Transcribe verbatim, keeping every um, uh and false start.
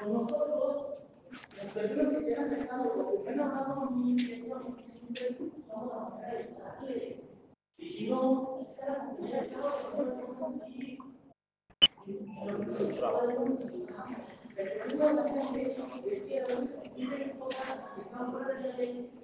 con nosotros, las personas que se han acercado, lo que han hablado a mí, siempre somos la manera de ayudarles. Y si no, está la compañera que ahora no lo tengo aquí. Pero la gente es que a veces piden cosas que están fuera de la ley.